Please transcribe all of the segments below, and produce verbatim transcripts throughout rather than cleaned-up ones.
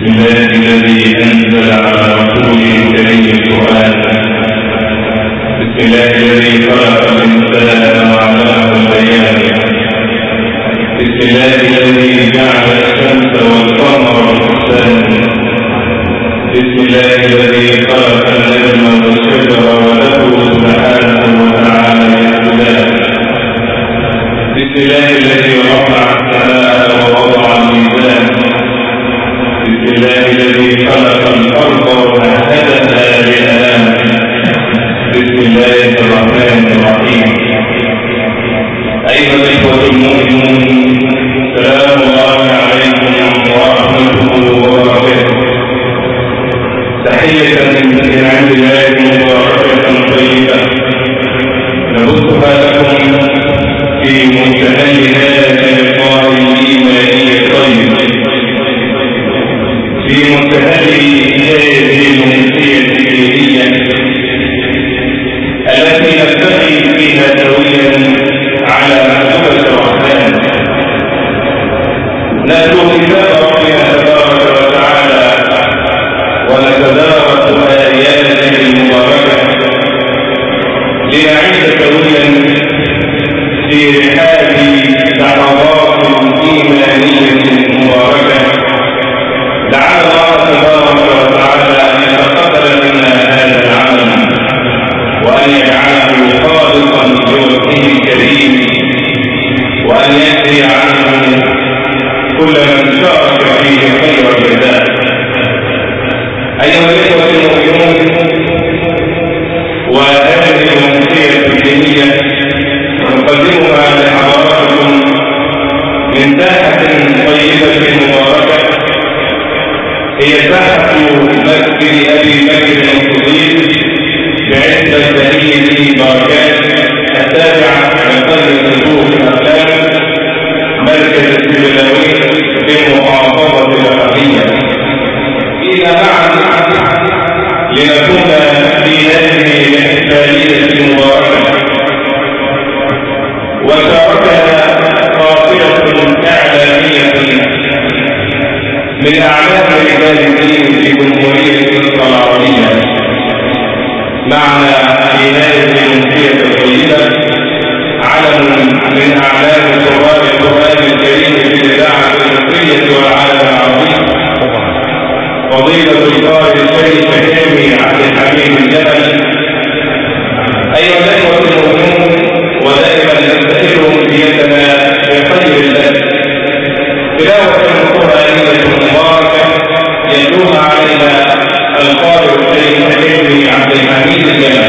الله الذي أنزل على رسوله الكريم القرآن. بسم الله الذي خلق الإنسان وعلمه البيان. بسم الله الذي جعل الشمس والقمر حسبانا. بسم الله الذي خلق النجم والشجر وله سبحانه وتعالى يسجدان. بسم الله الذي رفع السماء ووضع الميزان. بسم الله الذي خلق الأرض ومهدها للأنام. بسم الله الرحمن الرحيم. أيها الإخوة المؤمنون، سلام الله عليكم ورحمته وبركاته. تحية من عند الله مباركة طيبة نبثها لكم في منتهى هذا اللقاء الإيماني الطيب، في منتهى هذه الأمسية الدينية التي نبتغي فيها سويا على محبة الرحمن. نتلو كتاب ربنا تبارك وتعالى ونتدارس آياته المباركة لنعيش سويا في رحاب لحظات إيمانية مباركة. لعل الله تبارك وتعالى أن يتقبل منا هذا العمل وأن يجعله خالصا لوجهه الكريم، وأن يجزي عنه كل من شارك فيه خير الجزاء. أيها الإخوة المؤمنون، وهذه الأمسية الدينية نقدمها لحضراتكم من ساحة طيبة مباركة، هي ساحة مسجد أبي بكر الصديق بعزة بهية بركات التابعة لقرية صدوق الأقلام مركز السبلاوي بالمحافظة الأقلية. إلى معا لنكون في هذه الاحتفالية المباركة، وشاركنا قافلة إعلامية من أعلام رجال الدين في جمهورية مصر العربية. معنا في هذه الأمسية الطيبة علم من أعلام قراء القرآن الكريم في الإذاعة المصرية والعالم العربي، فضيلة القارئ الشيخ حامي عبد الحميد الجبل. أيها الأخوة المؤمنون، ودائما نستهل أمسيتنا بخير الله، تلاوة قرآنية مباركة يتلوها علينا القارئ الشيخ حامي عبد الحميد الجبل.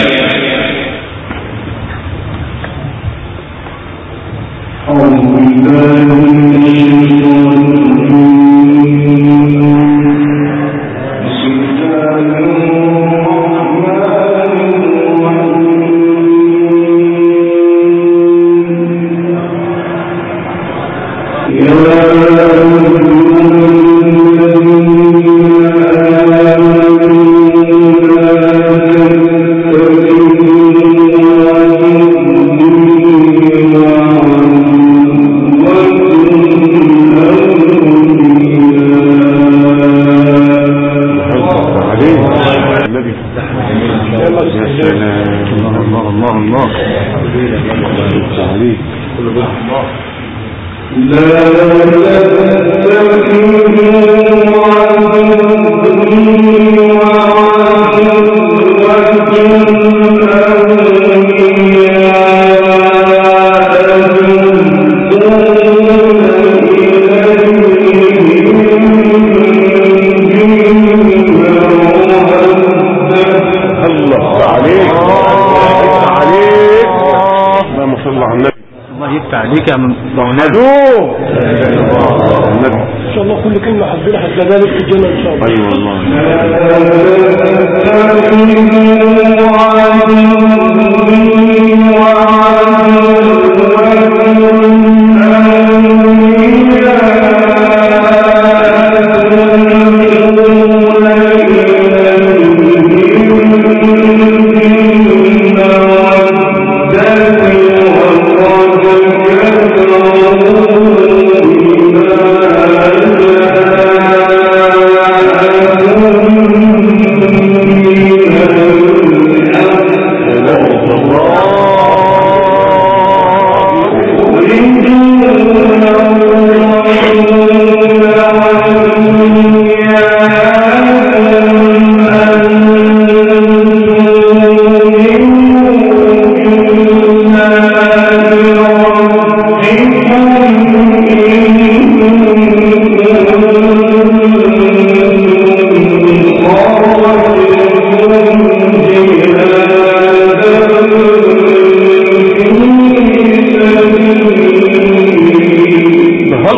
عليك يا من مهدوم ان شاء الله. كل كلمه حبينا هتلاقيها لك في الجنه ان شاء الله. اي والله.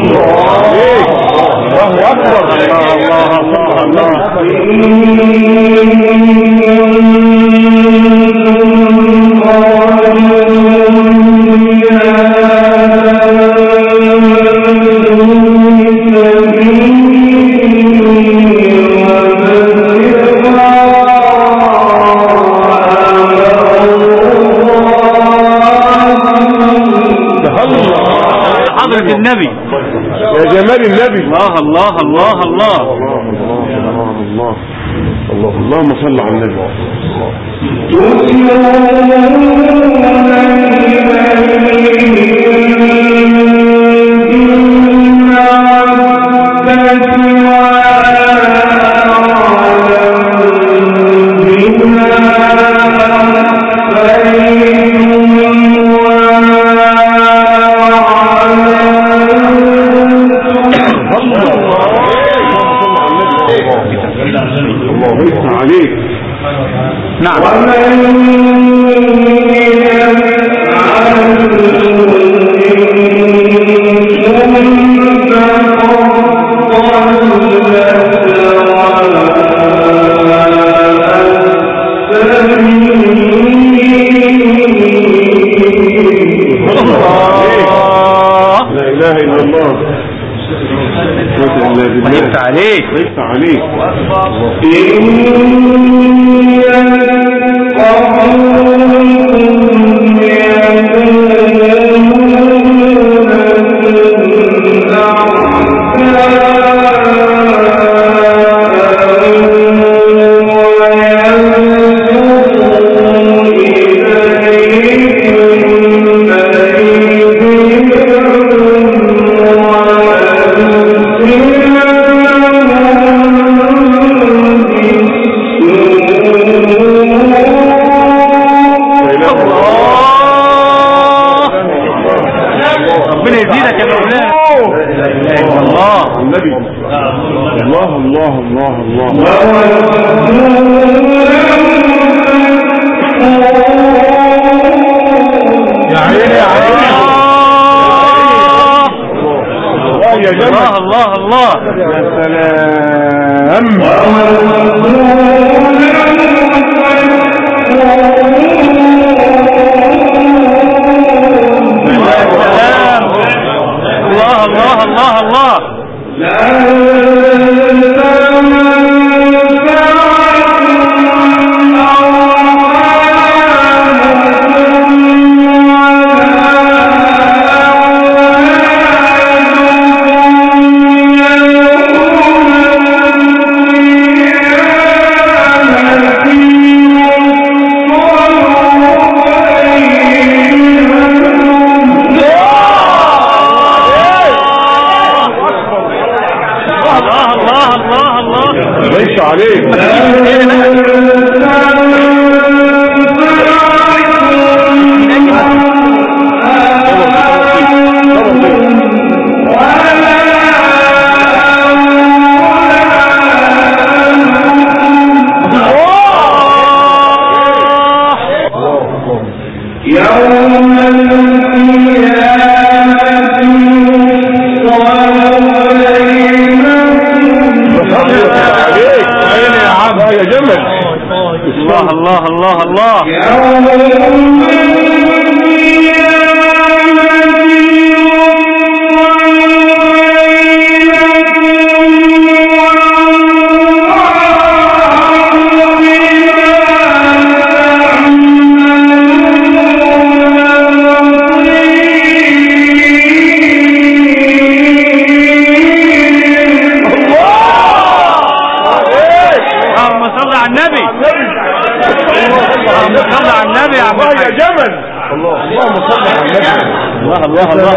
الله أكبر. الله الله حضرة النبي يا جمال النبي. الله الله الله الله الله الله اللهم صل على النبي. نعم. لا إله إلا الله. ويفتح عليك ويفتح عليك. الله الله الله يا عيني يا عيني. يا جمال. الله الله يا سلام. الله الله الله الله. ليس عليك. الله الله الله الله. يا جمل. الله اللهم صل على النبي. الله الله الله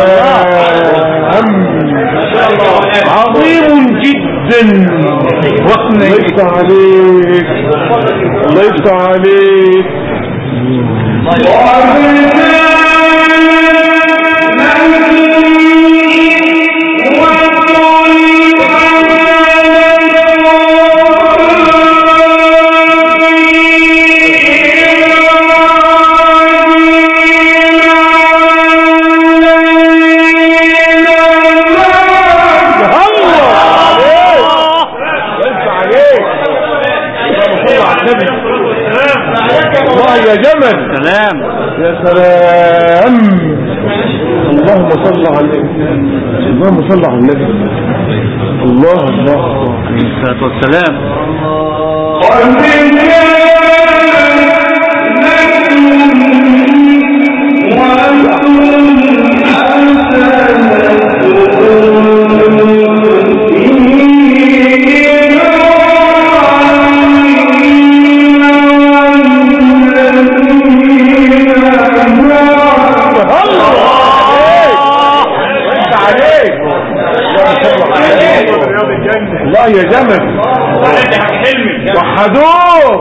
الله. عظيم جدا. الله يفتح عليك. الله يفتح عليك. الله سلام. اللهم صل على النبي، اللهم صل على النبي. الله الله عليه الصلاة والسلام. الله يا جمل وحدوه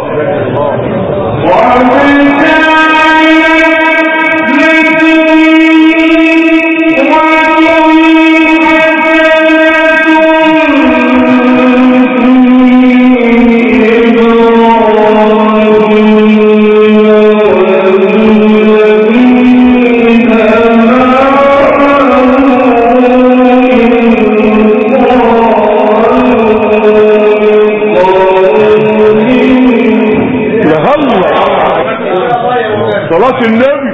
صلاة النبي.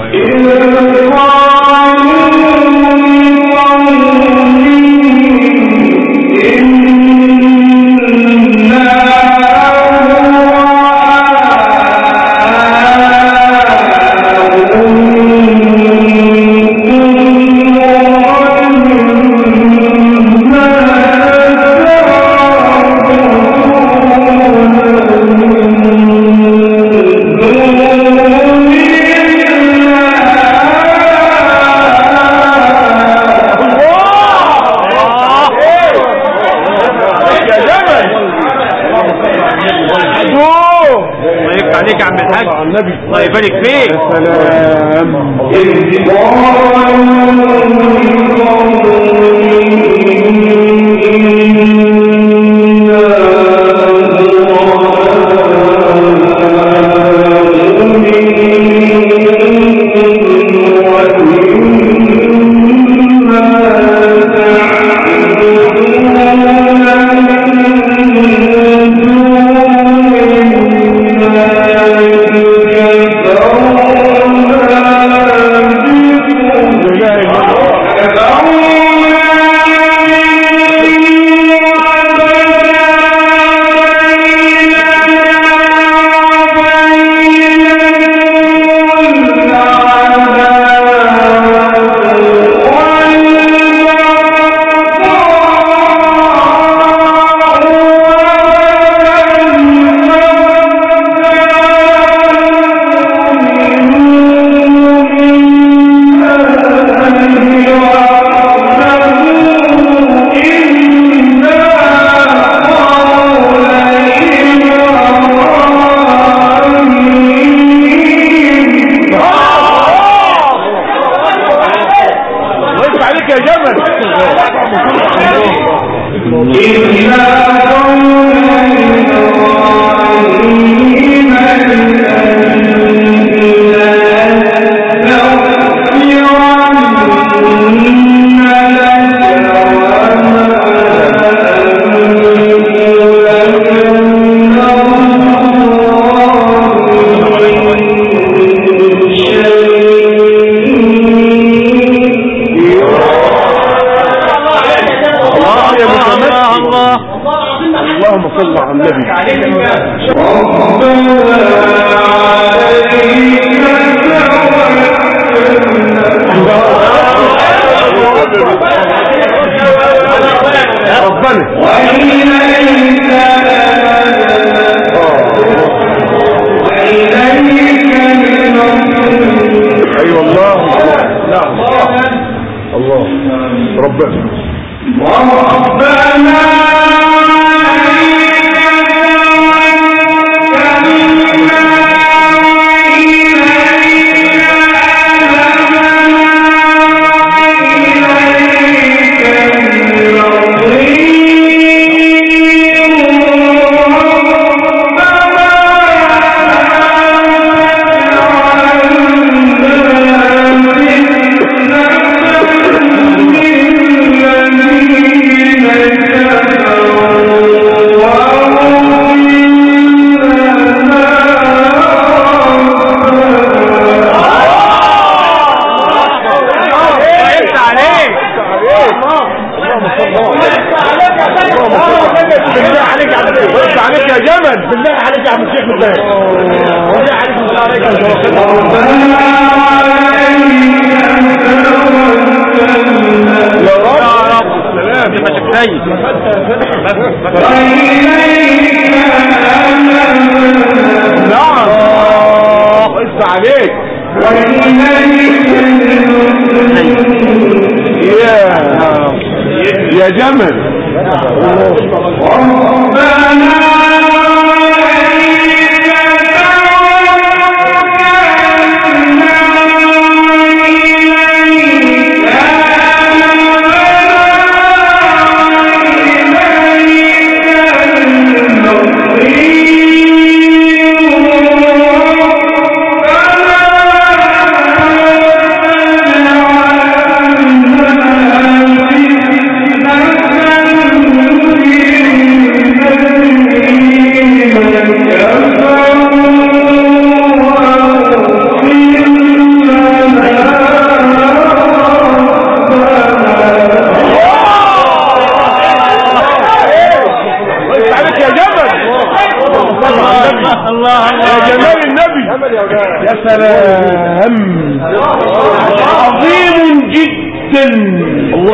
عليك يا عم الحاج، الله يبارك فيك. اللهم صل على النبي. ربنا اي والله. نعم الله ربنا وربنا الذين جمل. يا سلام، عظيم جدا. الله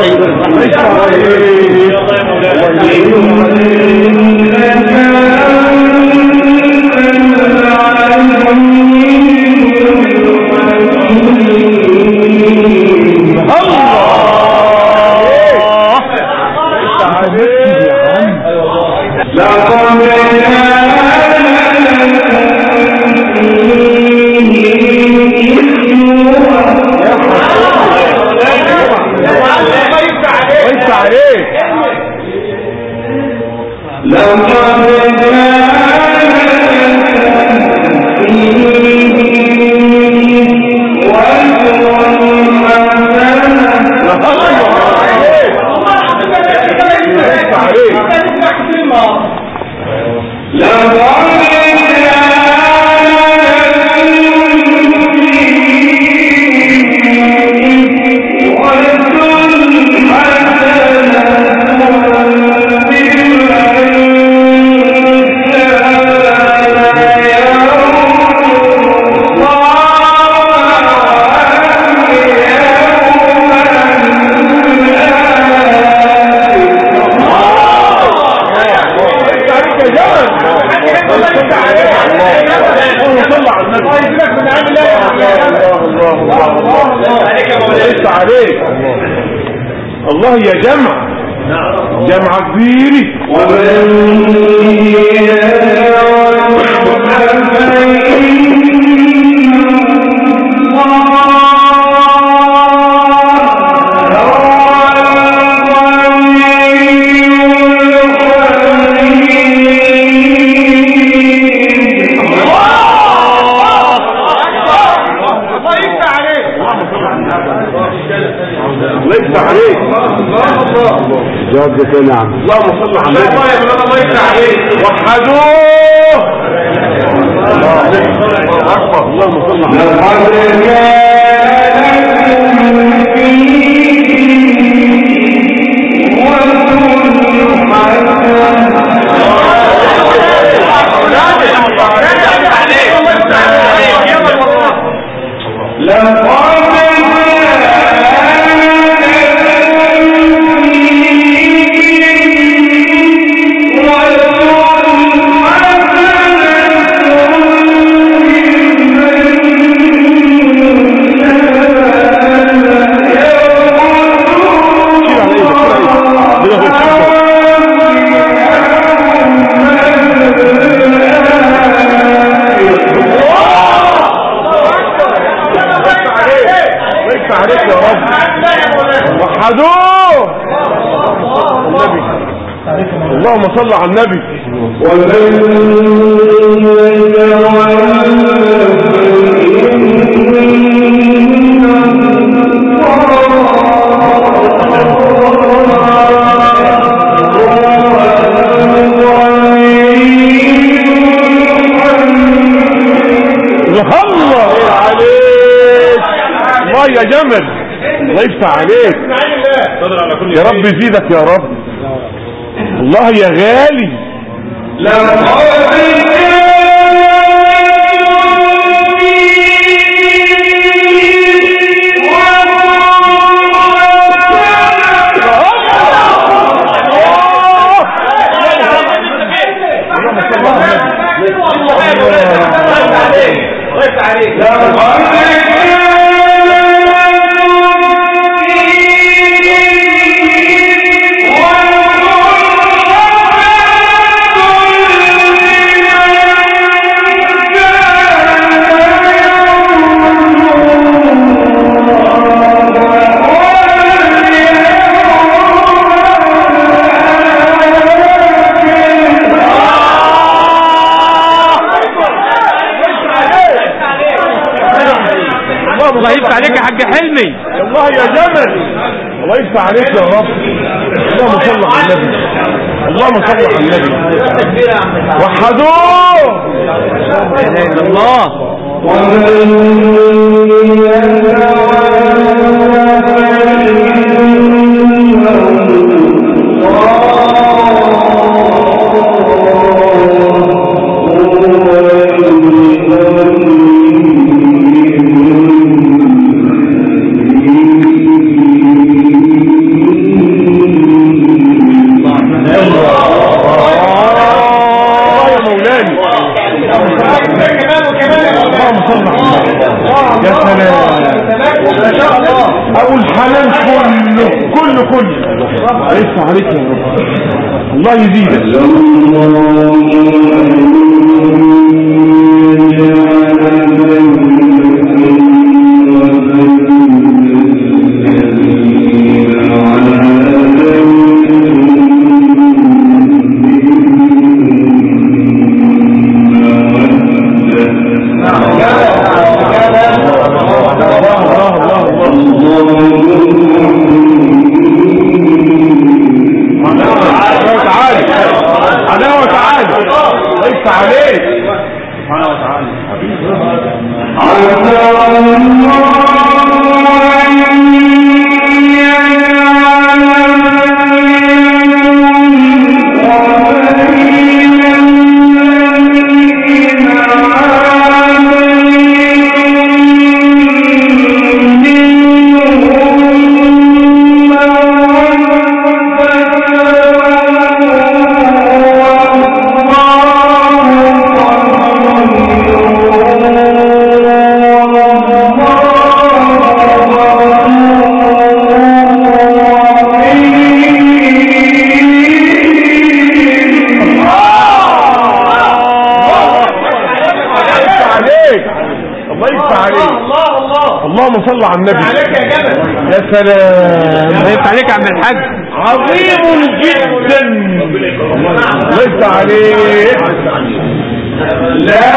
الله يا جمع جمع كبير. جواب ده نعم. اللهم صل على النبي. الله يفتح عليك. وحدوه. الله اكبر. اللهم صل على النبي. اللهم صل على النبي. الله عليك. الله يا جمل، الله يفتح عليك يا رب، يزيدك يا رب. الله يا غالي. لا عليك. الله يفتح عليك يا حاج حلمي. الله يا جمل، الله يفتح عليك يا رب. اللهم صل على النبي، اللهم صل على النبي. وحدوه لا اله الا الله. عليك يا رب، الله يزيدك. صلى على النبي. يا سلام، ليس عليك يا عم الحاج. عظيم جدا، ليس عليك. لا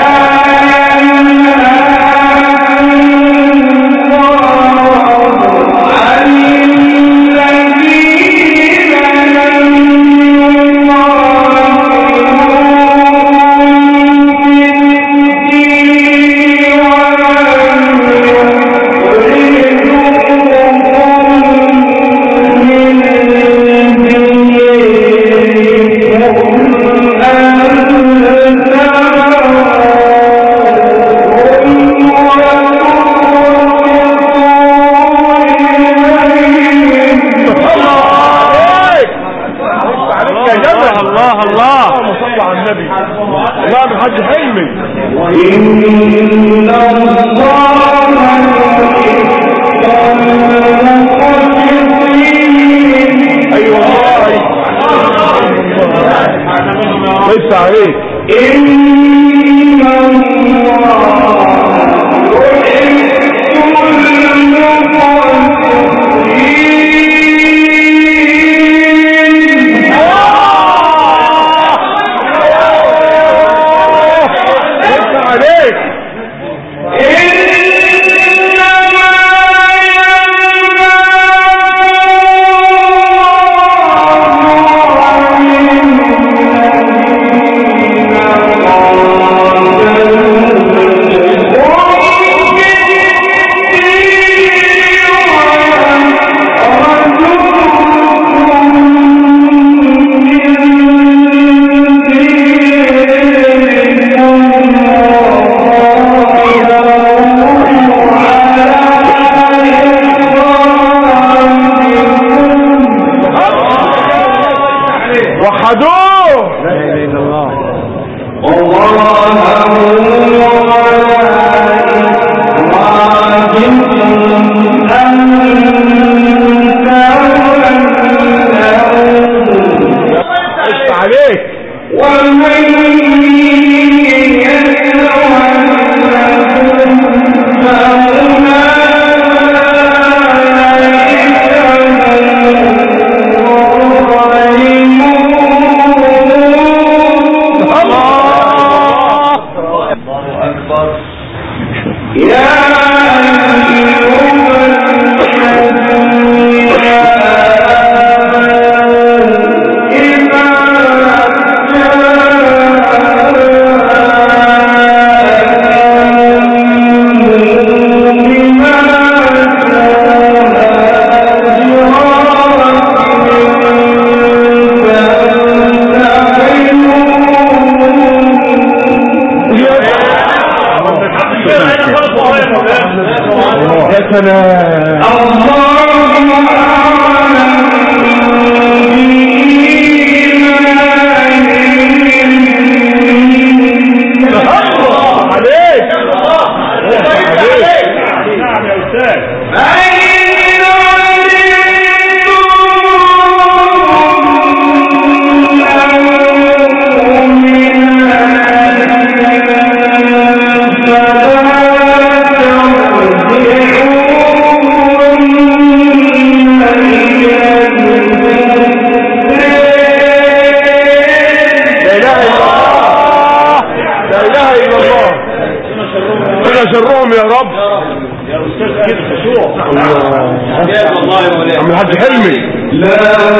شرهم يا رب يا استاذ كده خشوع يا الله يا مولانا عم الحاج حلمي لا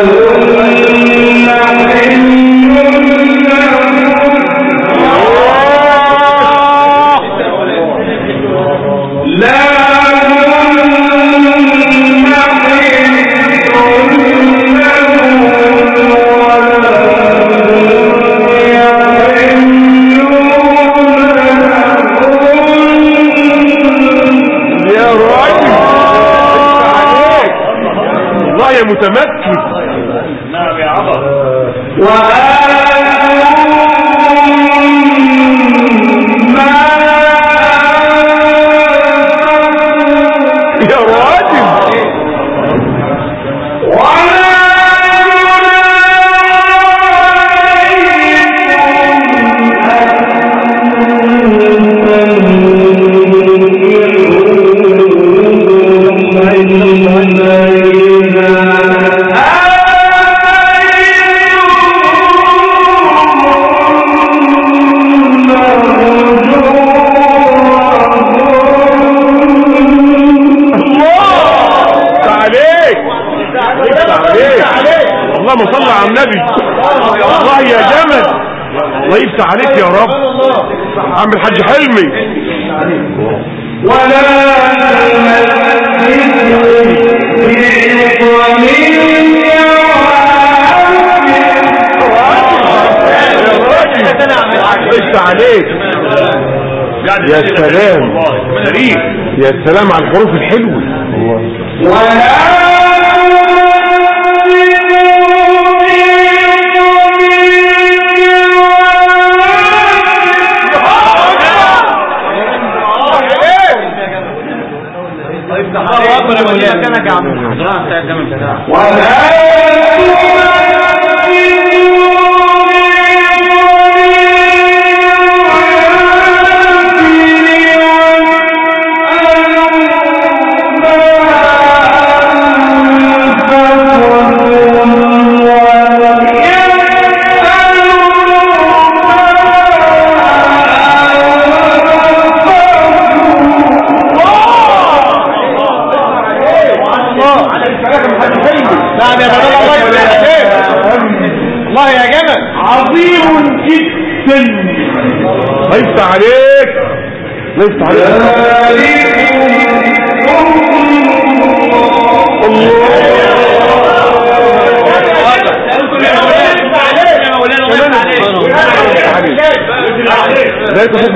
متمكن. نعم يا عبد يا راجل اللهم صل على النبي. الله يا جمل الله يفتح عليك يا رب. عم الحاج حلمي ولا يفتح عليك. يا سلام يا سلام على الحروف الحلوة. ولا كانك يا عم الحضران بتاع الجامع بتاعك ليس عليك ليس عليك لا تحب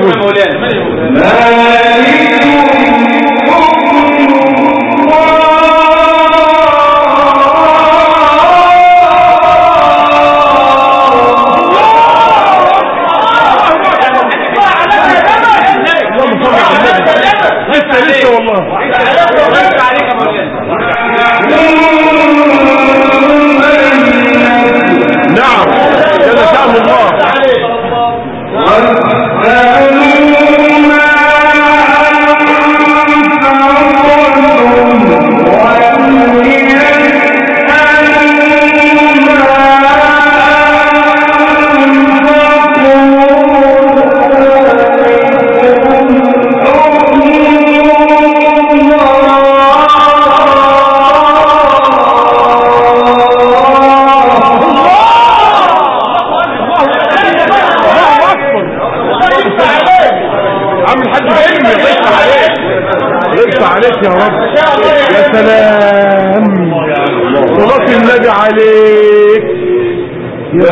لسه والله نعم جل شأن الله عليك يا رب. يا سلام صلاة النبي عليك يا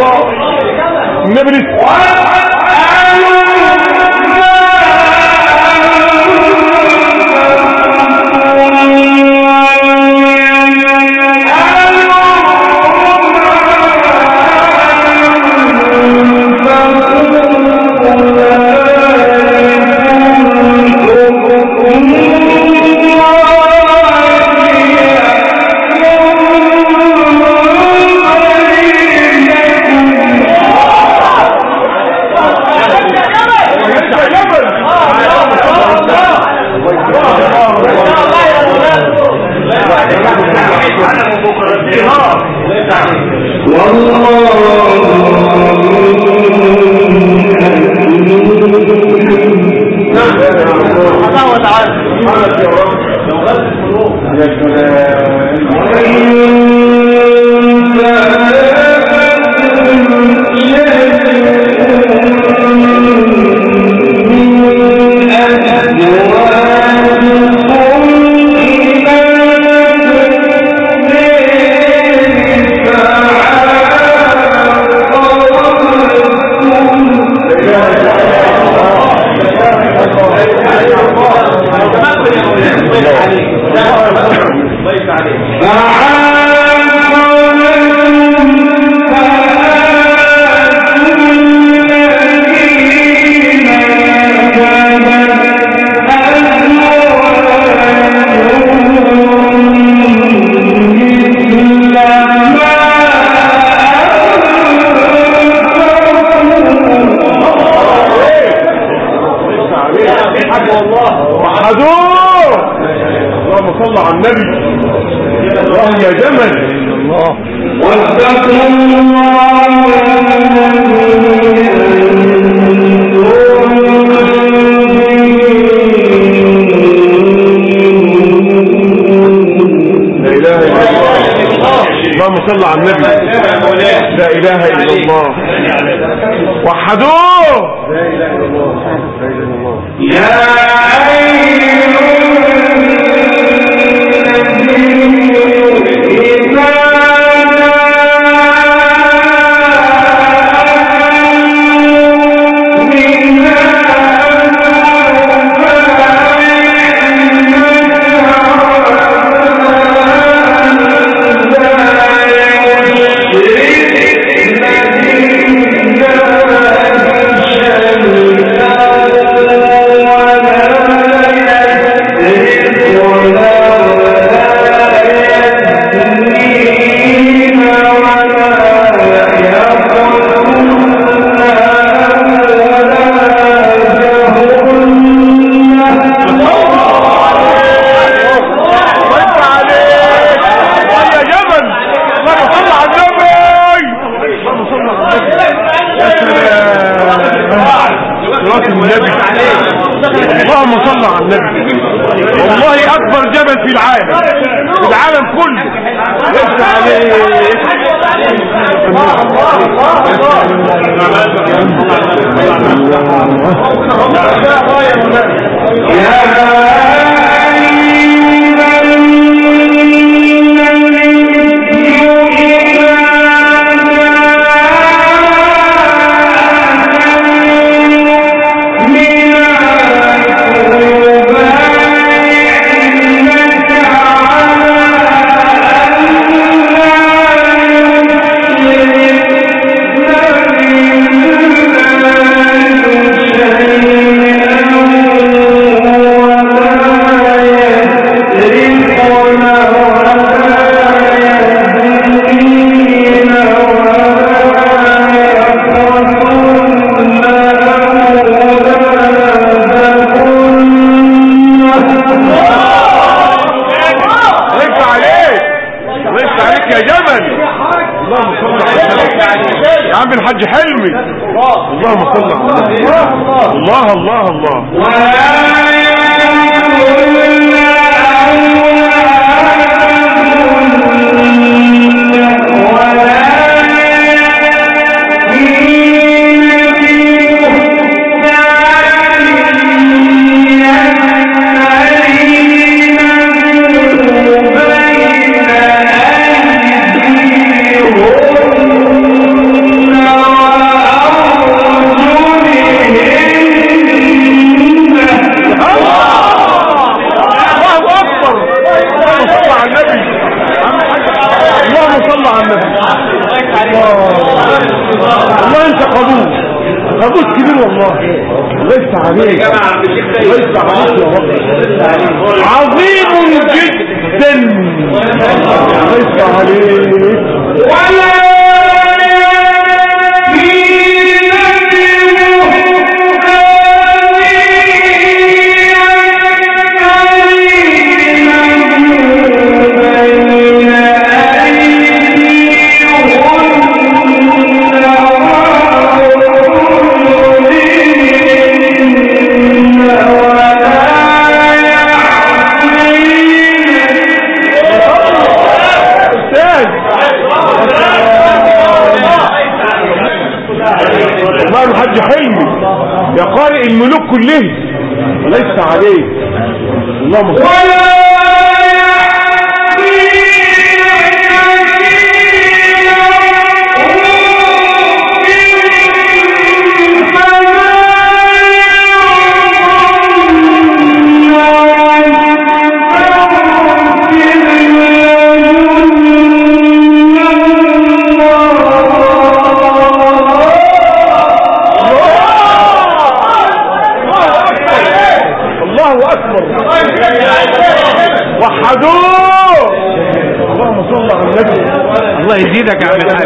النبي لسه صلى على النبي. لا اله الا الله. وحدوه. لا اله الا الله. لا اله الا الله. يا اللهم صل على النبي. والله اكبر جبل في العالم، في العالم كله. يفتح عليه. الحاج حلمي. اللهم صل على النبي. الله الله الله. ليس عليك ليس عليك يا رب عظيم جدا ليس عليك ولا الحاج حلمي يا قارئ الملوك كلهم ليس عليه اللهم صل وحدوه اللهم صل على النبي الله يزيدك يا عم الحاج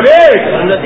عليك.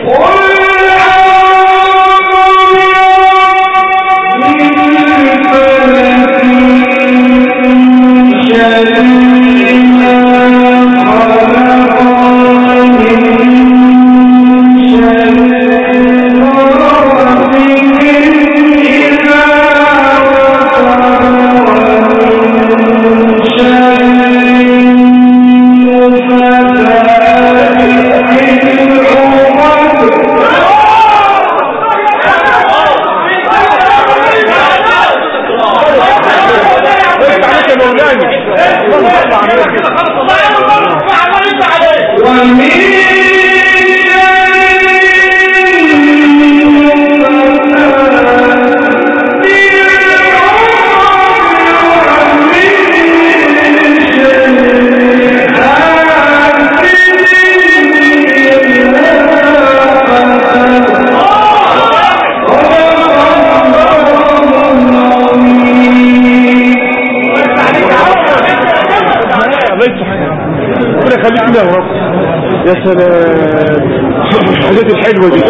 يا رب يا سلام الحاجات الحلوة دي.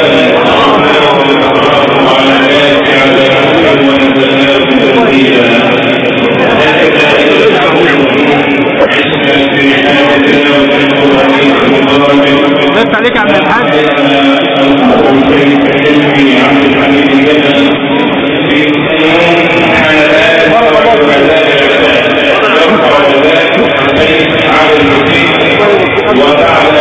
بس عليك عبد الحاج. وبعد